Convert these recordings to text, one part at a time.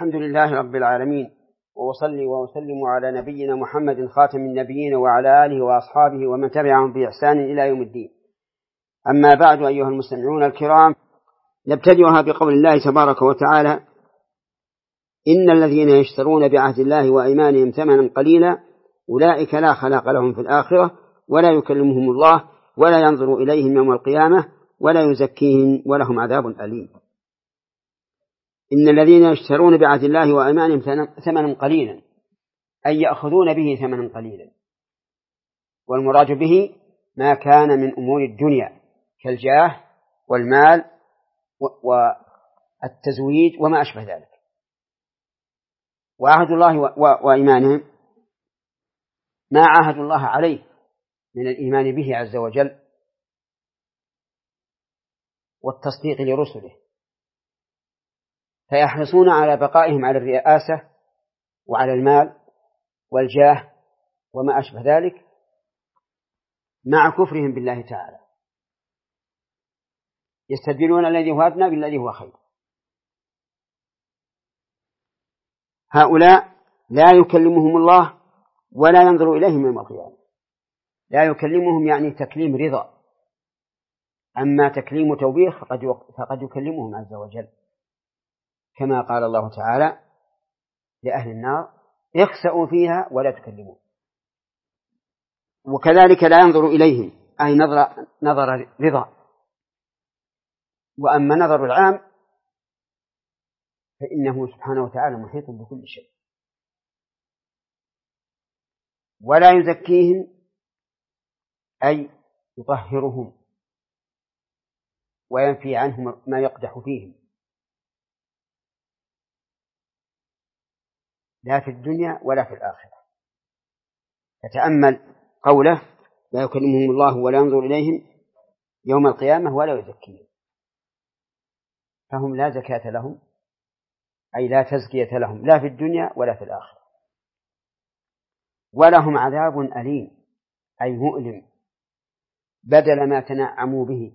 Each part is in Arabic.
الحمد لله رب العالمين، وأصلي وأسلم على نبينا محمد خاتم النبيين وعلى آله وأصحابه ومن تبعهم بإحسان إلى يوم الدين. أما بعد، أيها المستمعون الكرام، نبتدئها بقول الله تبارك وتعالى: إن الذين يشترون بعهد الله وأيمانهم ثمنا قليلا أولئك لا خلاق لهم في الآخرة ولا يكلمهم الله ولا ينظر إليهم يوم القيامة ولا يزكيهم ولهم عذاب أليم. إن الذين يشترون بعهد الله وأيمانهم ثمنا قليلا، أي يأخذون به ثمنا قليلا، والمراد به ما كان من أمور الدنيا كالجاه والمال والتزويج وما أشبه ذلك. وعهد الله وأيمانهم ما عاهد الله عليه من الإيمان به عز وجل والتصديق لرسله، فيحرصون على بقائهم على الرئاسة وعلى المال والجاه وما أشبه ذلك مع كفرهم بالله تعالى، يستبدلون الذي هو أدنى بالذي هو خير. هؤلاء لا يكلمهم الله ولا ينظر إليهم يوم القيامة. لا يكلمهم يعني تكليم رضا، أما تكليم توبيخ فقد يكلمهم عز وجل، كما قال الله تعالى لأهل النار: اخسأوا فيها ولا تكلمون. وكذلك لا ينظر إليهم، أي نظر رضا. وأما نظر العام فإنه سبحانه وتعالى محيط بكل شيء. ولا يزكيهم، أي يطهرهم وينفي عنهم ما يقدح فيهم، لا في الدنيا ولا في الآخرة. فتأمل قوله: لا يكلمهم الله ولا ينظر إليهم يوم القيامة ولا يزكيهم، فهم لا زكاة لهم، أي لا تزكية لهم لا في الدنيا ولا في الآخرة. ولهم عذاب أليم، أي مؤلم، بدل ما تنعموا به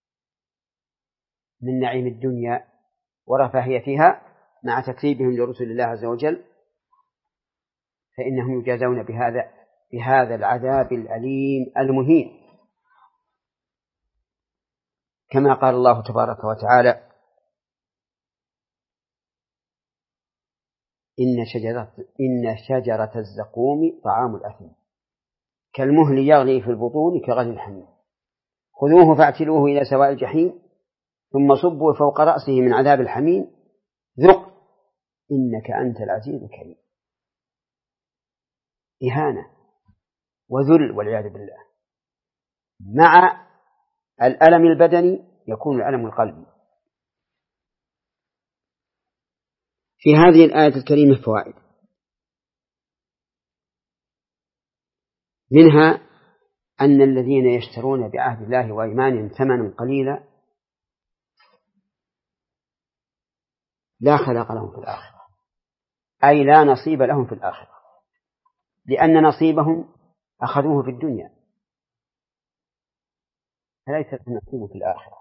من نعيم الدنيا ورفاهيتها مع تكذيبهم لرسل الله عز وجل، فإنهم يجازون بهذا العذاب الأليم المهين، كما قال الله تبارك وتعالى: إن شجرة الزقوم طعام الأثيم كالمهل يغلي في البطون كغلي الحميم خذوه فاعتلوه إلى سواء الجحيم ثم صبوا فوق رأسه من عذاب الحميم ذق إنك أنت العزيز الكريم. إهانة وذل والعياذ بالله. مع الألم البدني يكون الألم القلبي. في هذه الآية الكريمة فوائد، منها أن الذين يشترون بعهد الله وأيمانهم ثمنا قليلا لا خلاق لهم في الآخرة، أي لا نصيب لهم في الآخرة، لأن نصيبهم أخذوه في الدنيا، فليس لهم نصيب في الآخرة.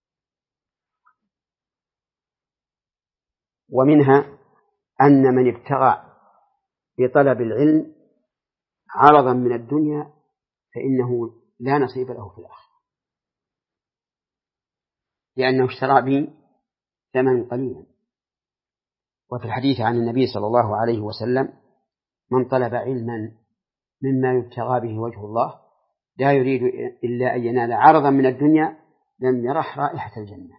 ومنها أن من ابتغى بطلب العلم عرضا من الدنيا فإنه لا نصيب له في الآخرة، لأنه اشترى به ثمنا قليلا. وفي الحديث عن النبي صلى الله عليه وسلم: من طلب علما مما يبتغى به وجه الله لا يريد إلا أن ينال عرضا من الدنيا لم يرح رائحة الجنة.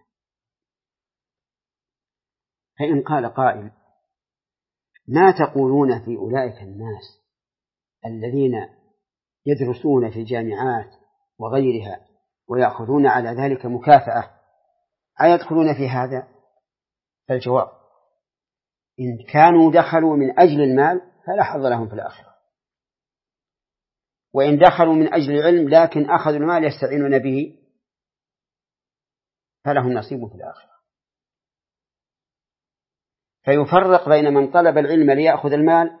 فإن قال قائل: ما تقولون في أولئك الناس الذين يدرسون في الجامعات وغيرها ويأخذون على ذلك مكافأة، أيدخلون في هذا؟ فالجواب: إن كانوا دخلوا من أجل المال فلا حظ لهم في الآخرة، وإن دخلوا من أجل العلم لكن أخذوا المال يستعينون به فلهم نصيب في الآخرة. فيفرق بين من طلب العلم ليأخذ المال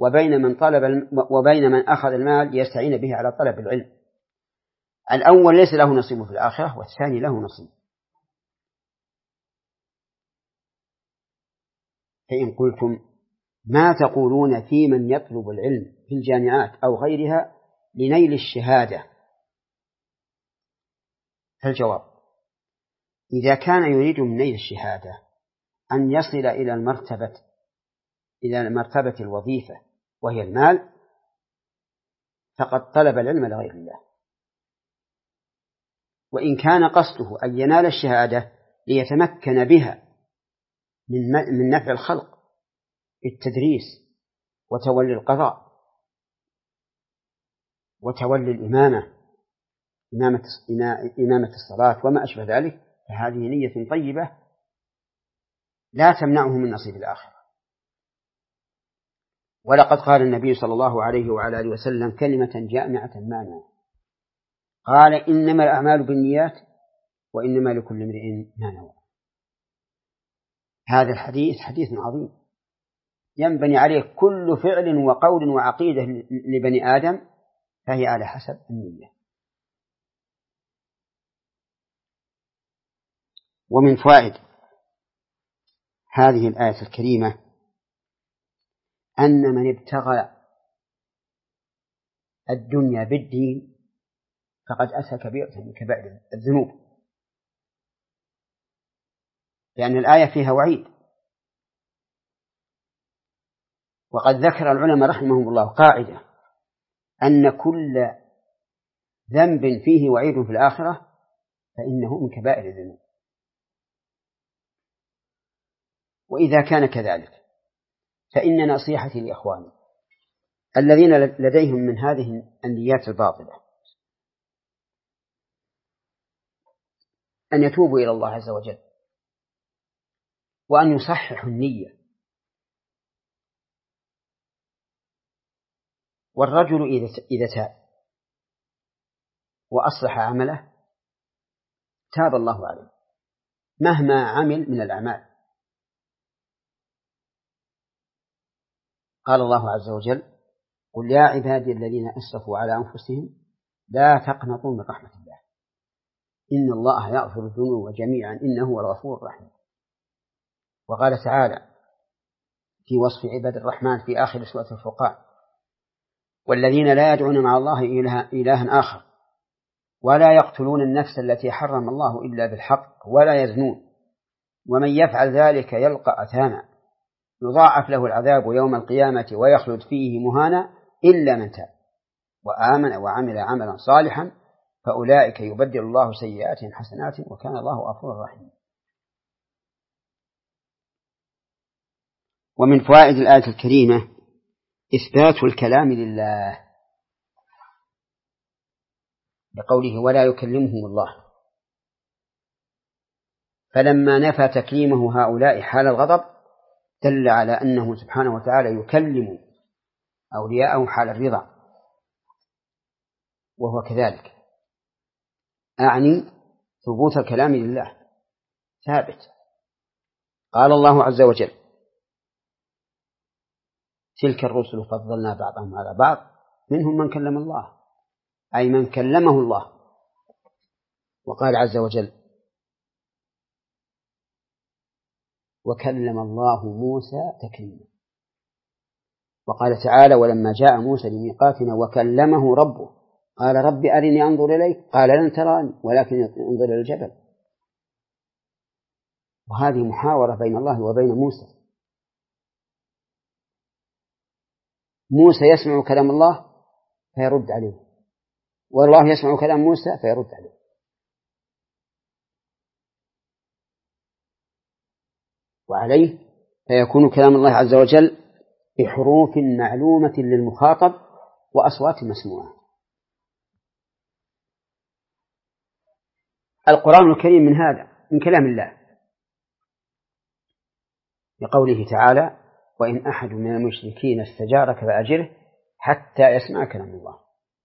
وبين من أخذ المال ليستعين به على طلب العلم. الأول ليس له نصيب في الآخرة، والثاني له نصيب. فإن قلتم ما تقولون في من يطلب العلم في الجامعات أو غيرها لنيل الشهادة؟ فالجواب: إذا كان يريد من نيل الشهادة أن يصل إلى مرتبة الوظيفة وهي المال فقد طلب العلم لغير الله. وإن كان قصده أن ينال الشهادة ليتمكن بها من نفع الخلق بالتدريس وتولي القضاء وتولي إمامة الصلاة وما أشبه ذلك، فهذه نية طيبة لا تمنعه من نصيب الآخرة. ولقد قال النبي صلى الله عليه وعلى آله وسلم كلمة جامعة مانعة، قال: إنما الأعمال بالنيات وإنما لكل امرئ ما نوى. هذا الحديث حديث عظيم ينبني عليه كل فعل وقول وعقيدة لبني آدم، فهي على حسب النية. ومن فوائد هذه الآية الكريمة أن من ابتغى الدنيا بالدين فقد أتى كبيرة من كبائر الذنوب، لأن الآية فيها وعيد. وقد ذكر العلماء رحمهم الله قاعدة أن كل ذنب فيه وعيد في الآخرة فإنه من كبائر الذنوب. وإذا كان كذلك فإن نصيحتي لإخواني الذين لديهم من هذه النيات الباطلة أن يتوبوا إلى الله عز وجل وأن يصححوا النية. والرجل إذا تاب وأصلح عمله تاب الله عليه مهما عمل من الأعمال. قال الله عز وجل: قل يا عبادي الذين أسرفوا على أنفسهم لا تقنطوا من رحمة الله إن الله يغفر الذنوب جميعا إنه هو الغفور الرحيم. وقال تعالى في وصف عباد الرحمن في آخر سورة الفرقان: والذين لا يدعون مع الله إلها آخر ولا يقتلون النفس التي حرم الله إلا بالحق ولا يزنون ومن يفعل ذلك يلقى أثاما يضاعف له العذاب يوم القيامة ويخلد فيه مهانا إلا من تاب وآمن وعمل عملا صالحا فأولئك يبدل الله سيئاتهم حسنات وكان الله غفورا رحيما. ومن فوائد الآية الكريمة إثبات الكلام لله بقوله: ولا يكلمهم الله. فلما نفى تكليمه هؤلاء حال الغضب دل على أنه سبحانه وتعالى يكلم أولياءه حال الرضا، وهو كذلك. أعني ثبوت الكلام لله ثابت. قال الله عز وجل: تلك الرسل فضلنا بعضهم على بعض منهم من كلم الله، أي من كلمه الله. وقال عز وجل: وكلم الله موسى تكليما. وقال تعالى: ولما جاء موسى لميقاتنا وكلمه ربه قال رب أرني أنظر إليك قال لن تراني ولكن انظر إلى الجبل. وهذه محاورة بين الله وبين موسى. موسى يسمع كلام الله فيرد عليه، والله يسمع كلام موسى فيرد عليه. وعليه فيكون كلام الله عز وجل بحروف معلومة للمخاطب وأصوات مسموعة. القرآن الكريم من هذا من كلام الله لقوله تعالى: وإن أحد من المشركين استجارك فأجره حتى يسمع كلام الله.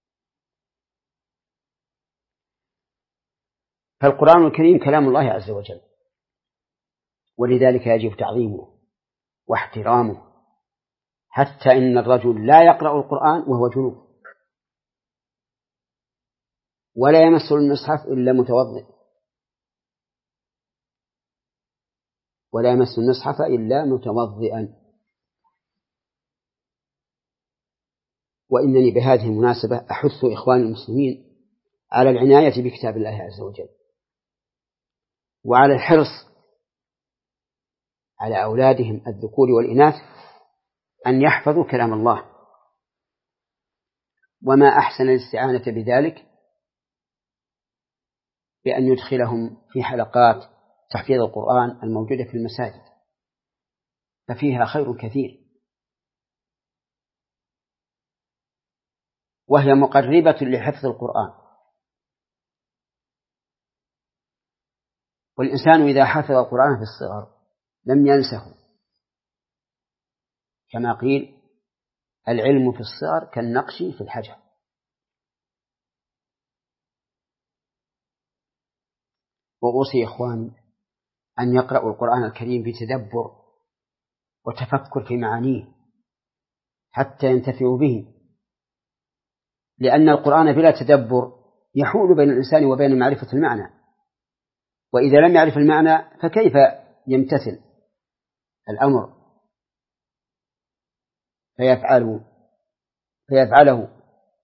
فالقرآن الكريم كلام الله عز وجل، ولذلك يجب تعظيمه واحترامه، حتى إن الرجل لا يقرأ القرآن وهو جنوب ولا يمس المصحف إلا متوضئ، ولا يمس المصحف إلا متوضئا. وإنني بهذه المناسبة أحث إخواني المسلمين على العناية بكتاب الله عز وجل، وعلى الحرص على أولادهم الذكور والإناث أن يحفظوا كلام الله، وما أحسن الاستعانة بذلك بأن يدخلهم في حلقات تحفيظ القرآن الموجودة في المساجد، ففيها خير كثير، وهي مقربة لحفظ القرآن. والإنسان إذا حفظ القرآن في الصغر لم ينسه، كما قيل: العلم في الصغر كالنقش في الحجر. وأوصي إخواني أن يقرأوا القرآن الكريم بتدبر وتفكر في معانيه حتى ينتفعوا به، لأن القرآن بلا تدبر يحول بين الإنسان وبين معرفة المعنى، وإذا لم يعرف المعنى فكيف يمتثل الأمر فيفعله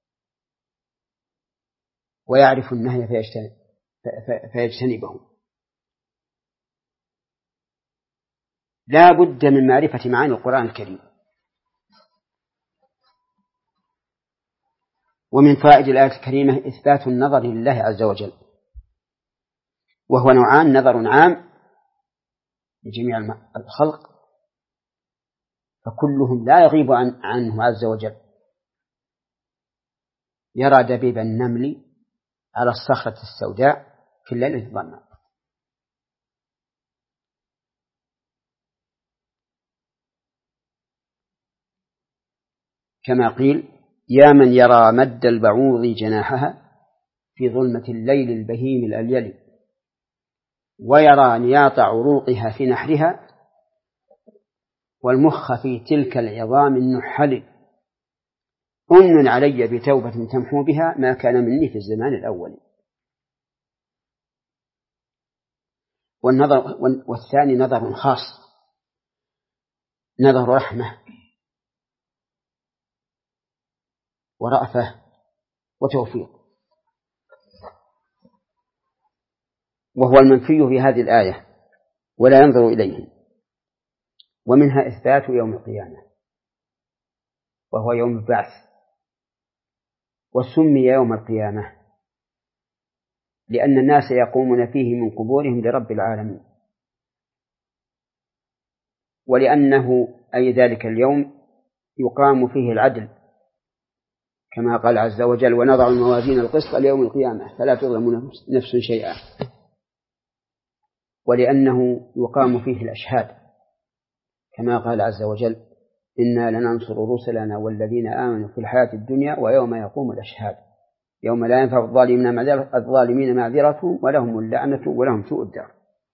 ويعرف النهي فيجتنبه. لا بد من معرفة معاني القرآن الكريم. ومن فوائد الآية الكريمة إثبات النظر لله عز وجل، وهو نوعان: نظر عام لجميع الخلق فكلهم لا يغيب عنه عز وجل، يرى دبيب النمل على الصخرة السوداء في الليل الظلماء. كما قيل: يا من يرى مد البعوض جناحها في ظلمة الليل البهيم الأليل، ويرى نياط عروقها في نحرها، والمخ في تلك العظام النحل، أمن علي بتوبة تمحو بها ما كان مني في الزمان الأول. والثاني نظر خاص، نظر رحمة ورأفة وتوفيق، وهو المنفي في هذه الآية: ولا ينظر إليهم. ومنها إثبات يوم القيامة، وهو يوم البعث، وسمي يوم القيامة لأن الناس يقومون فيه من قبورهم لرب العالمين، ولأنه أي ذلك اليوم يقام فيه العدل، كما قال عز وجل: ونضع الموازين القسط ليوم القيامة فلا تظلم نفس شيئا. ولأنه يقام فيه الأشهاد، كما قال عز وجل: إنا لننصر رسلنا والذين آمنوا في الحياة الدنيا ويوم يقوم الأشهاد يوم لا ينفع الظالمين معذرتهم ولهم اللعنة ولهم سوء الدار.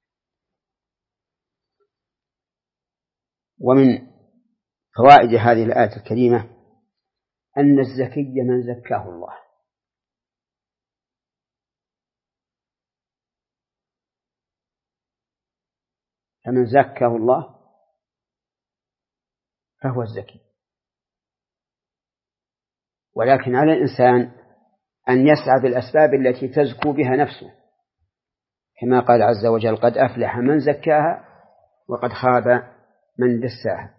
ومن فوائد هذه الآية الكريمة أن الزكي من زكاه الله، فمن زكاه الله فهو الزكي. ولكن على الإنسان أن يسعى بالأسباب التي تزكو بها نفسه، كما قال عز وجل: قد أفلح من زكاها وقد خاب من دساها.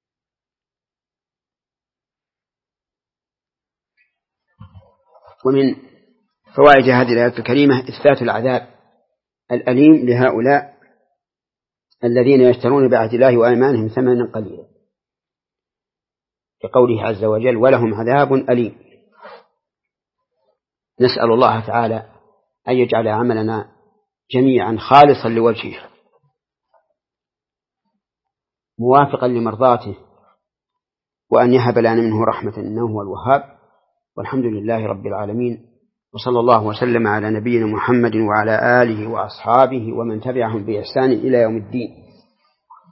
ومن فوائد هذه الآية الكريمة إثبات العذاب الأليم لهؤلاء الذين يشترون بعهد الله وأيمانهم ثمنا قليلا، كقوله عز وجل: ولهم عذاب أليم. نسأل الله تعالى أن يجعل عملنا جميعا خالصا لوجهه موافقا لمرضاته، وأن يهب لنا منه رحمة إنه هو الوهاب. والحمد لله رب العالمين، وصلى الله وسلم على نبينا محمد وعلى آله وأصحابه ومن تبعهم بإحسان إلى يوم الدين،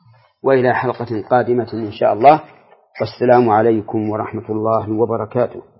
وإلى حلقة قادمة إن شاء الله. والسلام عليكم ورحمة الله وبركاته.